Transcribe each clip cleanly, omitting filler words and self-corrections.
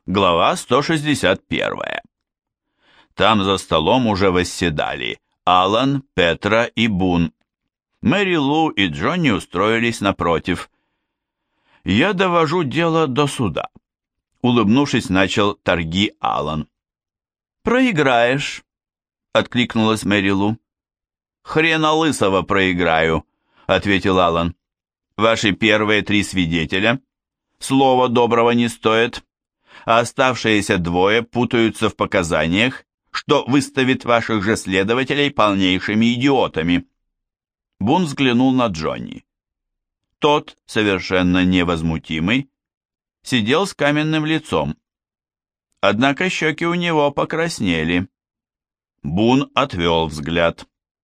Глава 161. Там за столом уже восседали Алан, Петра и Бун. Мэри Лу и Джонни устроились напротив. «Я довожу дело до суда», — улыбнувшись, начал торги Алан. «Проиграешь», — откликнулась Мэри Лу. «Хрена лысого проиграю», — ответил Алан. «Ваши первые 3 свидетеля слова доброго не стоят, а оставшиеся 2 путаются в показаниях, что выставит ваших же следователей полнейшими идиотами». Бун взглянул на Джонни. Тот, совершенно невозмутимый, сидел с каменным лицом. Однако щеки у него покраснели. Бун отвел взгляд.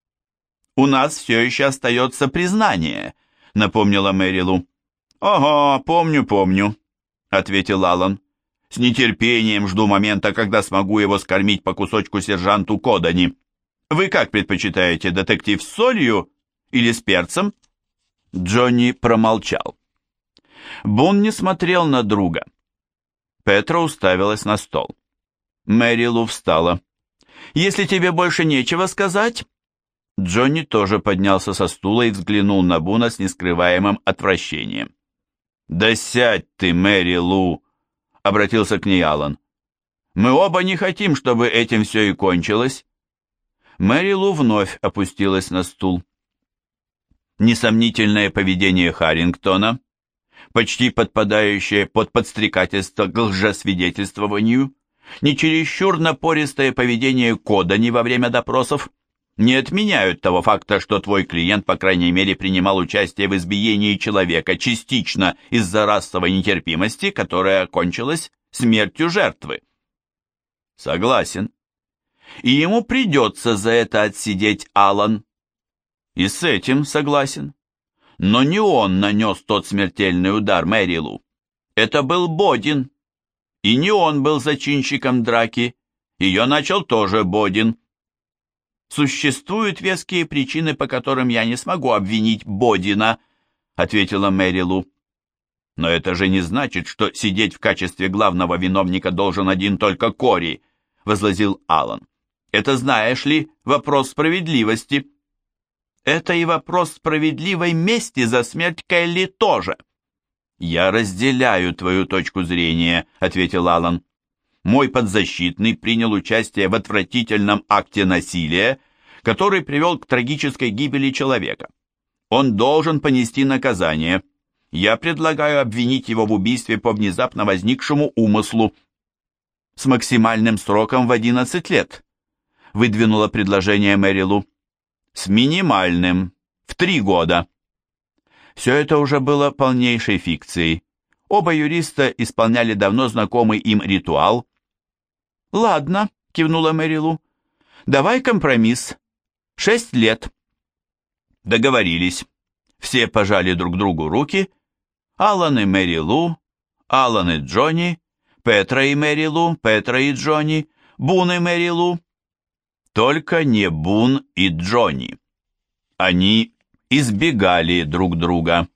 «У нас все еще остается признание», — напомнила Мэри Лу. «Ага, помню», — ответил Алан. «С нетерпением жду момента, когда смогу его скормить по кусочку сержанту Кодани. Вы как предпочитаете, детектив с солью или с перцем?» Джонни промолчал. Бун не смотрел на друга. Петра уставилась на стол. Мэри Лу встала. «Если тебе больше нечего сказать...» Джонни тоже поднялся со стула и взглянул на Буна с нескрываемым отвращением. «Да сядь ты, Мэри Лу!» — обратился к ней Алан. «Мы оба не хотим, чтобы этим все и кончилось». Мэри Лу вновь опустилась на стул. Несомнительное поведение Харрингтона, почти подпадающее под подстрекательство к лжесвидетельствованию, не чересчур напористое поведение Кодани во время допросов не отменяют того факта, что твой клиент, по крайней мере, принимал участие в избиении человека частично из-за расовой нетерпимости, которая окончилась смертью жертвы. Согласен. И ему придется за это отсидеть, Алан. И с этим согласен. Но не он нанес тот смертельный удар Мэри Лу. Это был Бодин. И не он был зачинщиком драки. Ее начал тоже Бодин. «Существуют веские причины, по которым я не смогу обвинить Бодина», — ответила Мэри Лу. «Но это же не значит, что сидеть в качестве главного виновника должен один только Кори», — возразил Алан. «Это, знаешь ли, вопрос справедливости». «Это и вопрос справедливой мести за смерть Келли тоже». «Я разделяю твою точку зрения», — ответил Алан. «Мой подзащитный принял участие в отвратительном акте насилия, который привел к трагической гибели человека. Он должен понести наказание. Я предлагаю обвинить его в убийстве по внезапно возникшему умыслу». «С максимальным сроком в 11 лет», — выдвинула предложение Мэри Лу. «С минимальным, в 3 года». Все это уже было полнейшей фикцией. Оба юриста исполняли давно знакомый им ритуал. «Ладно», — кивнула Мэри Лу, — «давай компромисс. 6 лет». Договорились. Все пожали друг другу руки. Алан и Мэри Лу, Алан и Джонни, Петра и Мэри Лу, Петра и Джонни, Бун и Мэри Лу. Только не Бун и Джонни. Они избегали друг друга.